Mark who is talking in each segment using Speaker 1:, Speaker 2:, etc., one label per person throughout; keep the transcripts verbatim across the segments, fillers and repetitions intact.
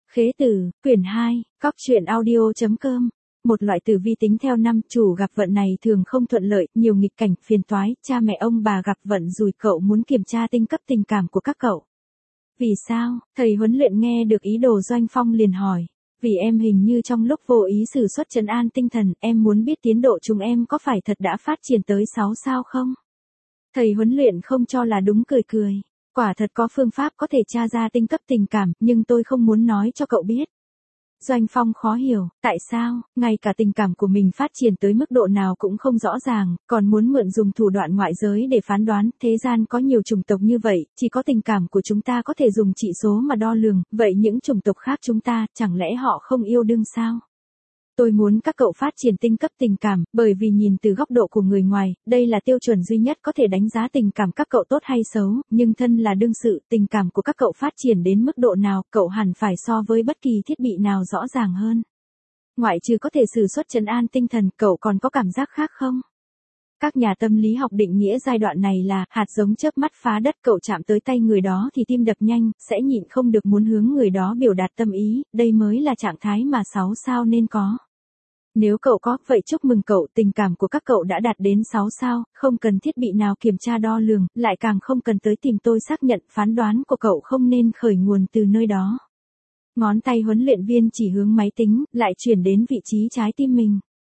Speaker 1: Khế tử, quyển hai, cóc truyện audio chấm com. Một loại tử vi tính theo năm, chủ gặp vận này thường không thuận lợi, nhiều nghịch cảnh, phiền toái, cha mẹ ông bà gặp vận rủi, cậu muốn kiểm tra tinh cấp tình cảm của các cậu. Vì sao? Thầy huấn luyện nghe được ý đồ Doanh Phong liền hỏi. Vì em hình như trong lúc vô ý sử xuất trấn an tinh thần, em muốn biết tiến độ chúng em có phải thật đã phát triển tới sáu sao không? Thầy huấn luyện không cho là đúng, cười cười. Quả thật có phương pháp có thể tra ra tinh cấp tình cảm, nhưng tôi không muốn nói cho cậu biết. Doanh Phong khó hiểu, tại sao, ngay cả tình cảm của mình phát triển tới mức độ nào cũng không rõ ràng, còn muốn mượn dùng thủ đoạn ngoại giới để phán đoán, thế gian có nhiều chủng tộc như vậy, chỉ có tình cảm của chúng ta có thể dùng trị số mà đo lường, vậy những chủng tộc khác chúng ta, chẳng lẽ họ không yêu đương sao? Tôi muốn các cậu phát triển tinh cấp tình cảm, bởi vì nhìn từ góc độ của người ngoài, đây là tiêu chuẩn duy nhất có thể đánh giá tình cảm các cậu tốt hay xấu, nhưng thân là đương sự, tình cảm của các cậu phát triển đến mức độ nào, cậu hẳn phải so với bất kỳ thiết bị nào rõ ràng hơn. Ngoại trừ có thể sử xuất trấn an tinh thần, cậu còn có cảm giác khác không? Các nhà tâm lý học định nghĩa giai đoạn này là hạt giống chớp mắt phá đất, cậu chạm tới tay người đó thì tim đập nhanh, sẽ nhịn không được muốn hướng người đó biểu đạt tâm ý, đây mới là trạng thái mà sáu sao nên có. Nếu cậu có, vậy chúc mừng cậu, tình cảm của các cậu đã đạt đến sáu sao, không cần thiết bị nào kiểm tra đo lường, lại càng không cần tới tìm tôi xác nhận, phán đoán của cậu không nên khởi nguồn từ nơi đó. Ngón tay huấn luyện viên chỉ hướng máy tính, lại chuyển đến vị trí trái tim mình.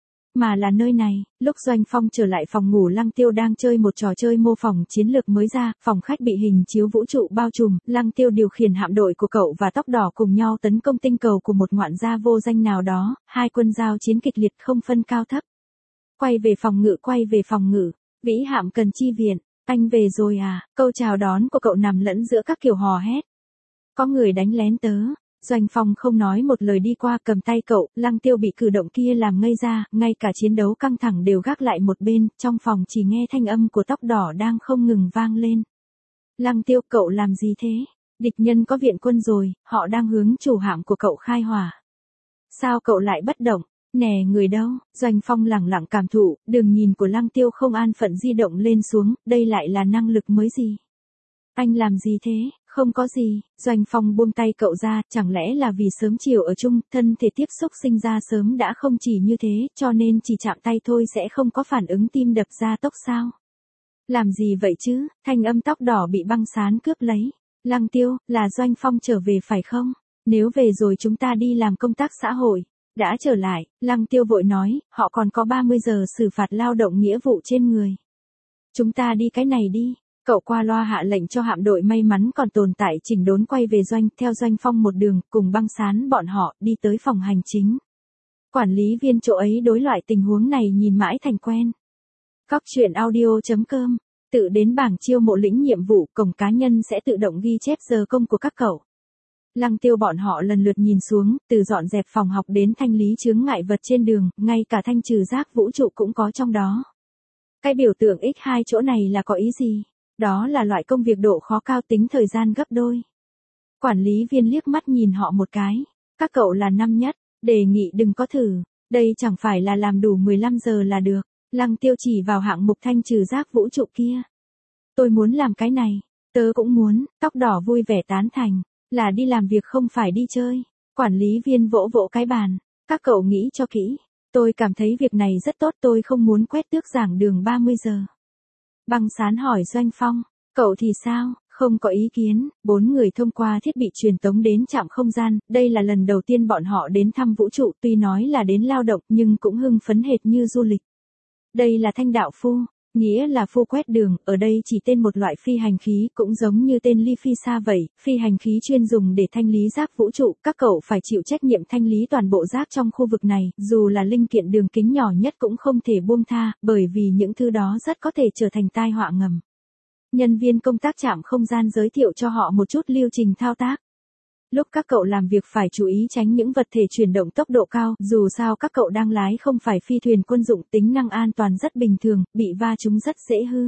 Speaker 1: Mà là nơi này, lúc Doanh Phong trở lại phòng ngủ, Lăng Tiêu đang chơi một trò chơi mô phỏng chiến lược mới ra, phòng khách bị hình chiếu vũ trụ bao trùm, Lăng Tiêu điều khiển hạm đội của cậu và Tóc Đỏ cùng nhau tấn công tinh cầu của một ngoạn gia vô danh nào đó, hai quân giao chiến kịch liệt không phân cao thấp. Quay về phòng ngự, quay về phòng ngự, vĩ hạm cần chi viện, anh về rồi à, câu chào đón của cậu nằm lẫn giữa các kiểu hò hét. Có người đánh lén tớ. Doanh Phong không nói một lời đi qua cầm tay cậu, Lăng Tiêu bị cử động kia làm ngây ra, ngay cả chiến đấu căng thẳng đều gác lại một bên, trong phòng chỉ nghe thanh âm của Tóc Đỏ đang không ngừng vang lên. Lăng Tiêu, cậu làm gì thế? Địch nhân có viện quân rồi, họ đang hướng chủ hạm của cậu khai hỏa. Sao cậu lại bất động? Nè, người đâu? Doanh Phong lẳng lặng cảm thụ, đường nhìn của Lăng Tiêu không an phận di động lên xuống, đây lại là năng lực mới gì? Anh làm gì thế? Không có gì. Doanh Phong buông tay cậu ra, chẳng lẽ là vì sớm chiều ở chung, thân thể tiếp xúc sinh ra sớm đã không chỉ như thế, cho nên chỉ chạm tay thôi sẽ không có phản ứng tim đập ra tốc sao? Làm gì vậy chứ? Thanh âm Tóc Đỏ bị băng sán cướp lấy. Lăng Tiêu, là Doanh Phong trở về phải không? Nếu về rồi chúng ta đi làm công tác xã hội. Đã trở lại, Lăng Tiêu vội nói, họ còn có ba mươi giờ xử phạt lao động nghĩa vụ trên người. Chúng ta đi cái này đi. Cậu qua loa hạ lệnh cho hạm đội may mắn còn tồn tại chỉnh đốn quay về doanh, theo Doanh Phong một đường, cùng băng sán bọn họ, đi tới phòng hành chính. Quản lý viên chỗ ấy đối loại tình huống này nhìn mãi thành quen. Cóc truyện audio chấm com, tự đến bảng chiêu mộ lĩnh nhiệm vụ, cổng cá nhân sẽ tự động ghi chép giờ công của các cậu. Lăng Tiêu bọn họ lần lượt nhìn xuống, từ dọn dẹp phòng học đến thanh lý chướng ngại vật trên đường, ngay cả thanh trừ rác vũ trụ cũng có trong đó. Cái biểu tượng nhân hai chỗ này là có ý gì? Đó là loại công việc độ khó cao, tính thời gian gấp đôi. Quản lý viên liếc mắt nhìn họ một cái. Các cậu là năm nhất, đề nghị đừng có thử. Đây chẳng phải là làm đủ mười lăm giờ là được. Lăng Tiêu chỉ vào hạng mục thanh trừ rác vũ trụ kia. Tôi muốn làm cái này. Tớ cũng muốn. Tóc Đỏ vui vẻ tán thành. Là đi làm việc không phải đi chơi. Quản lý viên vỗ vỗ cái bàn. Các cậu nghĩ cho kỹ. Tôi cảm thấy việc này rất tốt, tôi không muốn quét tước giảng đường ba mươi giờ. Băng sán hỏi Doanh Phong, cậu thì sao? Không có ý kiến. Bốn người thông qua thiết bị truyền tống đến trạm không gian, đây là lần đầu tiên bọn họ đến thăm vũ trụ, tuy nói là đến lao động nhưng cũng hưng phấn hệt như du lịch. Đây là thanh đạo phu, nghĩa là phu quét đường, ở đây chỉ tên một loại phi hành khí, cũng giống như tên ly phi xa vậy, phi hành khí chuyên dùng để thanh lý rác vũ trụ, các cậu phải chịu trách nhiệm thanh lý toàn bộ rác trong khu vực này, dù là linh kiện đường kính nhỏ nhất cũng không thể buông tha, bởi vì những thứ đó rất có thể trở thành tai họa ngầm. Nhân viên công tác trạm không gian giới thiệu cho họ một chút lưu trình thao tác. Lúc các cậu làm việc phải chú ý tránh những vật thể chuyển động tốc độ cao, dù sao các cậu đang lái không phải phi thuyền quân dụng, tính năng an toàn rất bình thường, bị va trúng rất dễ hư.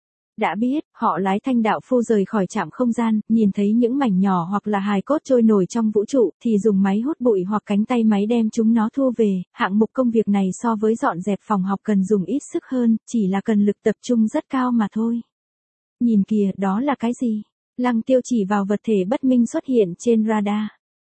Speaker 1: Đã biết, họ lái thanh đạo phu rời khỏi trạm không gian, nhìn thấy những mảnh nhỏ hoặc là hài cốt trôi nổi trong vũ trụ, thì dùng máy hút bụi hoặc cánh tay máy đem chúng nó thu về. Hạng mục công việc này so với dọn dẹp phòng học cần dùng ít sức hơn, chỉ là cần lực tập trung rất cao mà thôi. Nhìn kìa, đó là cái gì? Lăng Tiêu chỉ vào vật thể bất minh xuất hiện trên radar.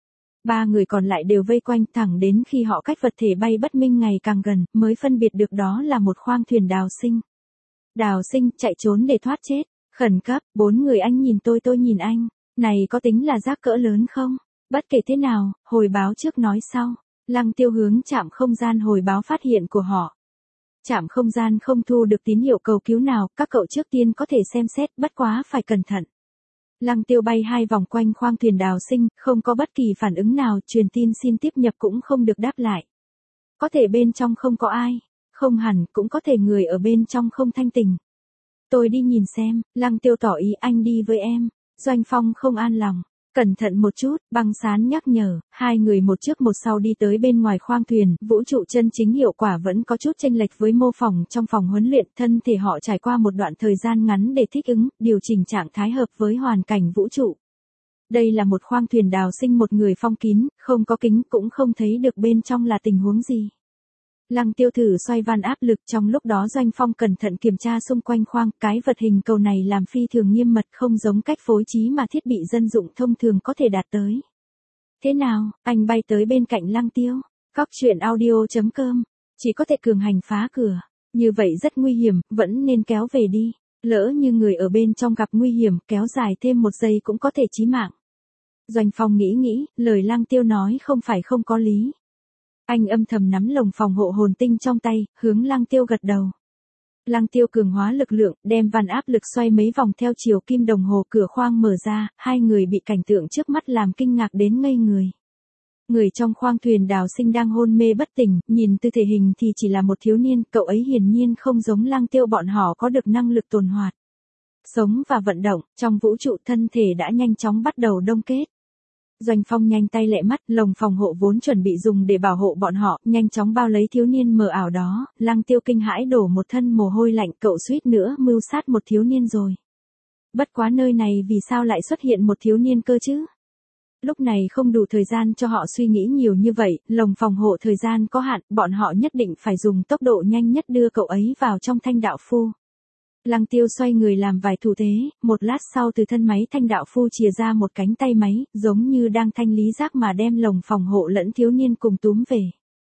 Speaker 1: Ba người còn lại đều vây quanh thẳng đến khi họ cách vật thể bay bất minh ngày càng gần, mới phân biệt được đó là một khoang thuyền đào sinh. Đào sinh, chạy trốn để thoát chết. Khẩn cấp, bốn người anh nhìn tôi tôi nhìn anh. Này có tính là rác cỡ lớn không? Bất kể thế nào, hồi báo trước nói sau. Lăng Tiêu hướng trạm không gian hồi báo phát hiện của họ. Trạm không gian không thu được tín hiệu cầu cứu nào, các cậu trước tiên có thể xem xét, bất quá phải cẩn thận. Lăng Tiêu bay hai vòng quanh khoang thuyền đào sinh, không có bất kỳ phản ứng nào, truyền tin xin tiếp nhập cũng không được đáp lại. Có thể bên trong không có ai, không hẳn, cũng có thể người ở bên trong không thanh tỉnh. Tôi đi nhìn xem, Lăng Tiêu tỏ ý anh đi với em. Doanh Phong không an lòng. Cẩn thận một chút, Băng Sán nhắc nhở, hai người một trước một sau đi tới bên ngoài khoang thuyền, vũ trụ chân chính hiệu quả vẫn có chút chênh lệch với mô phỏng trong phòng huấn luyện, thân thể họ trải qua một đoạn thời gian ngắn để thích ứng, điều chỉnh trạng thái hợp với hoàn cảnh vũ trụ. Đây là một khoang thuyền đào sinh một người phong kín, không có kính cũng không thấy được bên trong là tình huống gì. Lăng Tiêu thử xoay van áp lực, trong lúc đó Doanh Phong cẩn thận kiểm tra xung quanh khoang, cái vật hình cầu này làm phi thường nghiêm mật, không giống cách phối trí mà thiết bị dân dụng thông thường có thể đạt tới. Thế nào, anh bay tới bên cạnh Lăng Tiêu. Cóc truyện audio chấm com. Chỉ có thể cường hành phá cửa. Như vậy rất nguy hiểm, vẫn nên kéo về đi. Lỡ như người ở bên trong gặp nguy hiểm, kéo dài thêm một giây cũng có thể chí mạng. Doanh Phong nghĩ nghĩ, lời Lăng Tiêu nói không phải không có lý. Anh âm thầm nắm lồng phòng hộ hồn tinh trong tay, hướng Lăng Tiêu gật đầu. Lăng Tiêu cường hóa lực lượng, đem van áp lực xoay mấy vòng theo chiều kim đồng hồ, cửa khoang mở ra, hai người bị cảnh tượng trước mắt làm kinh ngạc đến ngây người. Người trong khoang thuyền đào sinh đang hôn mê bất tỉnh, nhìn từ thể hình thì chỉ là một thiếu niên, cậu ấy hiển nhiên không giống Lăng Tiêu bọn họ có được năng lực tồn hoạt, sống và vận động, trong vũ trụ thân thể đã nhanh chóng bắt đầu đông kết. Doanh Phong nhanh tay lẹ mắt, lồng phòng hộ vốn chuẩn bị dùng để bảo hộ bọn họ, nhanh chóng bao lấy thiếu niên mờ ảo đó, Lăng Tiêu kinh hãi đổ một thân mồ hôi lạnh, cậu suýt nữa mưu sát một thiếu niên rồi. Bất quá nơi này vì sao lại xuất hiện một thiếu niên cơ chứ? Lúc này không đủ thời gian cho họ suy nghĩ nhiều như vậy, lồng phòng hộ thời gian có hạn, bọn họ nhất định phải dùng tốc độ nhanh nhất đưa cậu ấy vào trong thanh đạo phu. Lăng Tiêu xoay người làm vài thủ thế, một lát sau từ thân máy thanh đạo phu chìa ra một cánh tay máy, giống như đang thanh lý rác mà đem lồng phòng hộ lẫn thiếu niên cùng túm về.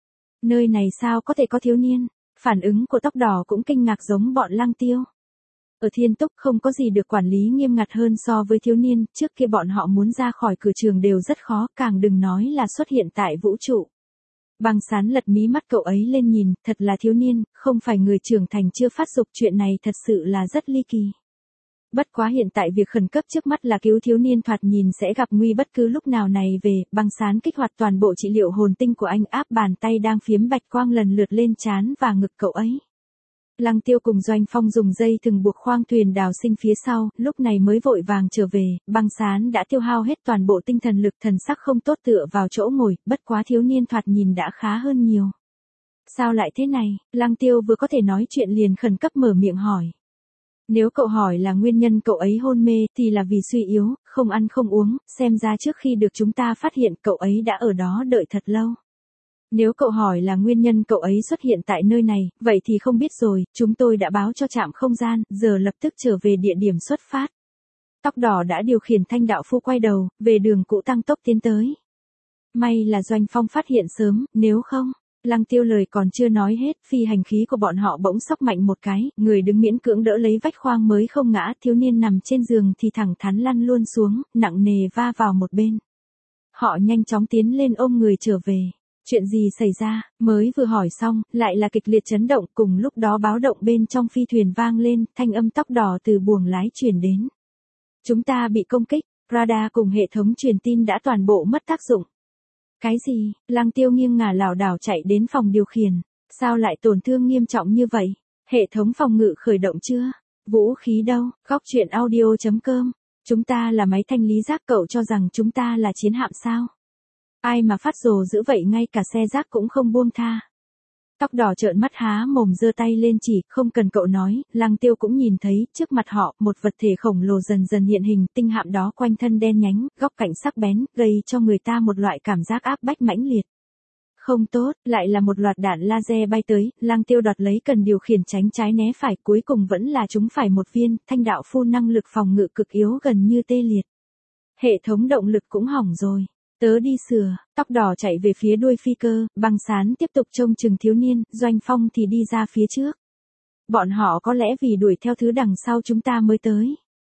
Speaker 1: Nơi này sao có thể có thiếu niên? Phản ứng của Tóc Đỏ cũng kinh ngạc giống bọn Lăng Tiêu. Ở Thiên Túc không có gì được quản lý nghiêm ngặt hơn so với thiếu niên, trước kia bọn họ muốn ra khỏi cửa trường đều rất khó, càng đừng nói là xuất hiện tại vũ trụ. Băng Sán lật mí mắt cậu ấy lên nhìn, thật là thiếu niên, không phải người trưởng thành chưa phát dục, chuyện này thật sự là rất ly kỳ. Bất quá hiện tại việc khẩn cấp trước mắt là cứu thiếu niên thoạt nhìn sẽ gặp nguy bất cứ lúc nào này về, Băng Sán kích hoạt toàn bộ trị liệu hồn tinh của anh, áp bàn tay đang phiếm bạch quang lần lượt lên trán và ngực cậu ấy. Lăng Tiêu cùng Doanh Phong dùng dây thừng buộc khoang thuyền đào sinh phía sau, lúc này mới vội vàng trở về, Băng Sán đã tiêu hao hết toàn bộ tinh thần lực, thần sắc không tốt tựa vào chỗ ngồi, bất quá thiếu niên thoạt nhìn đã khá hơn nhiều. Sao lại thế này? Lăng Tiêu vừa có thể nói chuyện liền khẩn cấp mở miệng hỏi. Nếu cậu hỏi là nguyên nhân cậu ấy hôn mê thì là vì suy yếu, không ăn không uống, xem ra trước khi được chúng ta phát hiện cậu ấy đã ở đó đợi thật lâu. Nếu cậu hỏi là nguyên nhân cậu ấy xuất hiện tại nơi này, vậy thì không biết rồi, chúng tôi đã báo cho trạm không gian, giờ lập tức trở về địa điểm xuất phát. Tóc Đỏ đã điều khiển thanh đạo phu quay đầu, về đường cũ tăng tốc tiến tới. May là Doanh Phong phát hiện sớm, nếu không, Lăng Tiêu lời còn chưa nói hết, phi hành khí của bọn họ bỗng sóc mạnh một cái, người đứng miễn cưỡng đỡ lấy vách khoang mới không ngã, thiếu niên nằm trên giường thì thẳng thắn lăn luôn xuống, nặng nề va vào một bên. Họ nhanh chóng tiến lên ôm người trở về. Chuyện gì xảy ra, mới vừa hỏi xong, lại là kịch liệt chấn động, cùng lúc đó báo động bên trong phi thuyền vang lên, thanh âm Tóc Đỏ từ buồng lái truyền đến. Chúng ta bị công kích, radar cùng hệ thống truyền tin đã toàn bộ mất tác dụng. Cái gì? Lăng Tiêu nghiêng ngả lảo đảo chạy đến phòng điều khiển. Sao lại tổn thương nghiêm trọng như vậy? Hệ thống phòng ngự khởi động chưa? Vũ khí đâu? Cóc truyện audio chấm com. Chúng ta là máy thanh lý rác, cậu cho rằng chúng ta là chiến hạm sao? Ai mà phát rồ dữ vậy, ngay cả xe rác cũng không buông tha. Tóc Đỏ trợn mắt há mồm giơ tay lên chỉ, không cần cậu nói, Lăng Tiêu cũng nhìn thấy, trước mặt họ, một vật thể khổng lồ dần dần hiện hình, tinh hạm đó quanh thân đen nhánh, góc cạnh sắc bén, gây cho người ta một loại cảm giác áp bách mãnh liệt. Không tốt, lại là một loạt đạn laser bay tới, Lăng Tiêu đoạt lấy cần điều khiển tránh trái né phải, cuối cùng vẫn là trúng phải một viên, thanh đạo phu năng lực phòng ngự cực yếu gần như tê liệt. Hệ thống động lực cũng hỏng rồi. Tớ đi sửa, tóc đỏ chạy về phía đuôi phi cơ, băng sán tiếp tục trông chừng thiếu niên, Doanh Phong thì đi ra phía trước. Bọn họ có lẽ vì đuổi theo thứ đằng sau chúng ta mới tới.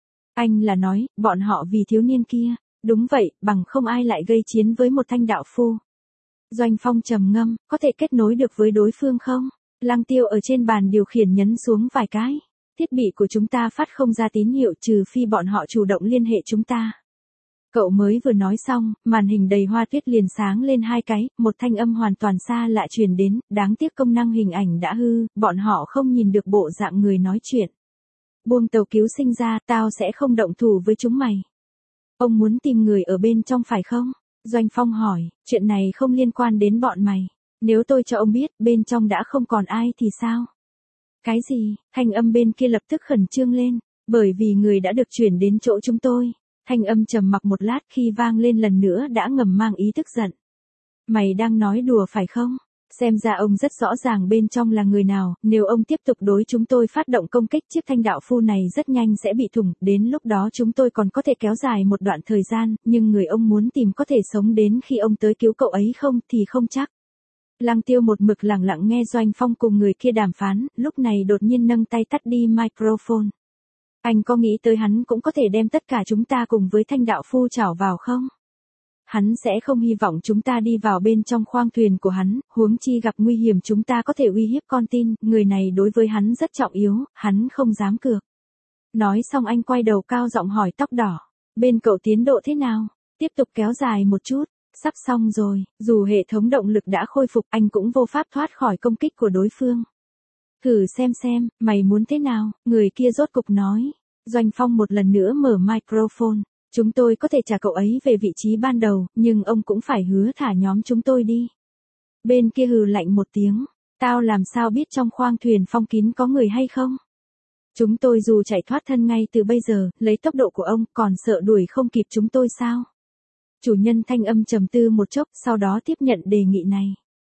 Speaker 1: Anh là nói, bọn họ vì thiếu niên kia. Đúng vậy, bằng không ai lại gây chiến với một thanh đạo phu. Doanh Phong trầm ngâm, có thể kết nối được với đối phương không? Lăng Tiêu ở trên bàn điều khiển nhấn xuống vài cái. Thiết bị của chúng ta phát không ra tín hiệu trừ phi bọn họ chủ động liên hệ chúng ta. Cậu mới vừa nói xong, màn hình đầy hoa tuyết liền sáng lên hai cái, một thanh âm hoàn toàn xa lạ truyền đến, đáng tiếc công năng hình ảnh đã hư, bọn họ không nhìn được bộ dạng người nói chuyện. Buông tàu cứu sinh ra, tao sẽ không động thủ với chúng mày. Ông muốn tìm người ở bên trong phải không? Doanh Phong hỏi, chuyện này không liên quan đến bọn mày. Nếu tôi cho ông biết, bên trong đã không còn ai thì sao? Cái gì? Thanh âm bên kia lập tức khẩn trương lên, bởi vì người đã được chuyển đến chỗ chúng tôi. Thanh âm trầm mặc một lát khi vang lên lần nữa đã ngầm mang ý tức giận. Mày đang nói đùa phải không? Xem ra ông rất rõ ràng bên trong là người nào, nếu ông tiếp tục đối chúng tôi phát động công kích chiếc thanh đạo phu này rất nhanh sẽ bị thủng, đến lúc đó chúng tôi còn có thể kéo dài một đoạn thời gian, nhưng người ông muốn tìm có thể sống đến khi ông tới cứu cậu ấy không thì không chắc. Lăng Tiêu một mực lặng lặng nghe Doanh Phong cùng người kia đàm phán, lúc này đột nhiên nâng tay tắt đi microphone. Anh có nghĩ tới hắn cũng có thể đem tất cả chúng ta cùng với thanh đạo phu chảo vào không? Hắn sẽ không hy vọng chúng ta đi vào bên trong khoang thuyền của hắn, huống chi gặp nguy hiểm chúng ta có thể uy hiếp con tin, người này đối với hắn rất trọng yếu, hắn không dám cược. Nói xong anh quay đầu cao giọng hỏi tóc đỏ, bên cậu tiến độ thế nào? Tiếp tục kéo dài một chút, sắp xong rồi, dù hệ thống động lực đã khôi phục anh cũng vô pháp thoát khỏi công kích của đối phương. Thử xem xem, mày muốn thế nào, người kia rốt cục nói. Doanh Phong một lần nữa mở microphone. Chúng tôi có thể trả cậu ấy về vị trí ban đầu, nhưng ông cũng phải hứa thả nhóm chúng tôi đi. Bên kia hừ lạnh một tiếng. Tao làm sao biết trong khoang thuyền phong kín có người hay không? Chúng tôi dù chạy thoát thân ngay từ bây giờ, lấy tốc độ của ông, còn sợ đuổi không kịp chúng tôi sao? Chủ nhân thanh âm trầm tư một chốc, sau đó tiếp nhận đề nghị này.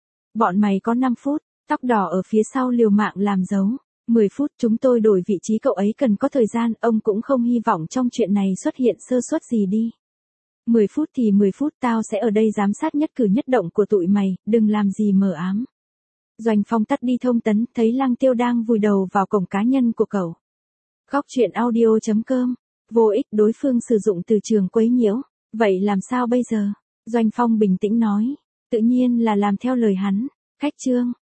Speaker 1: Bọn mày có năm phút, tóc đỏ ở phía sau liều mạng làm dấu. mười phút chúng tôi đổi vị trí cậu ấy cần có thời gian, ông cũng không hy vọng trong chuyện này xuất hiện sơ suất gì đi. mười phút thì mười phút tao sẽ ở đây giám sát nhất cử nhất động của tụi mày, đừng làm gì mờ ám. Doanh Phong tắt đi thông tấn, thấy Lăng Tiêu đang vùi đầu vào cổng cá nhân của cậu. Góc truyện audio chấm com, vô ích đối phương sử dụng từ trường quấy nhiễu, vậy làm sao bây giờ? Doanh Phong bình tĩnh nói, tự nhiên là làm theo lời hắn, khách trương.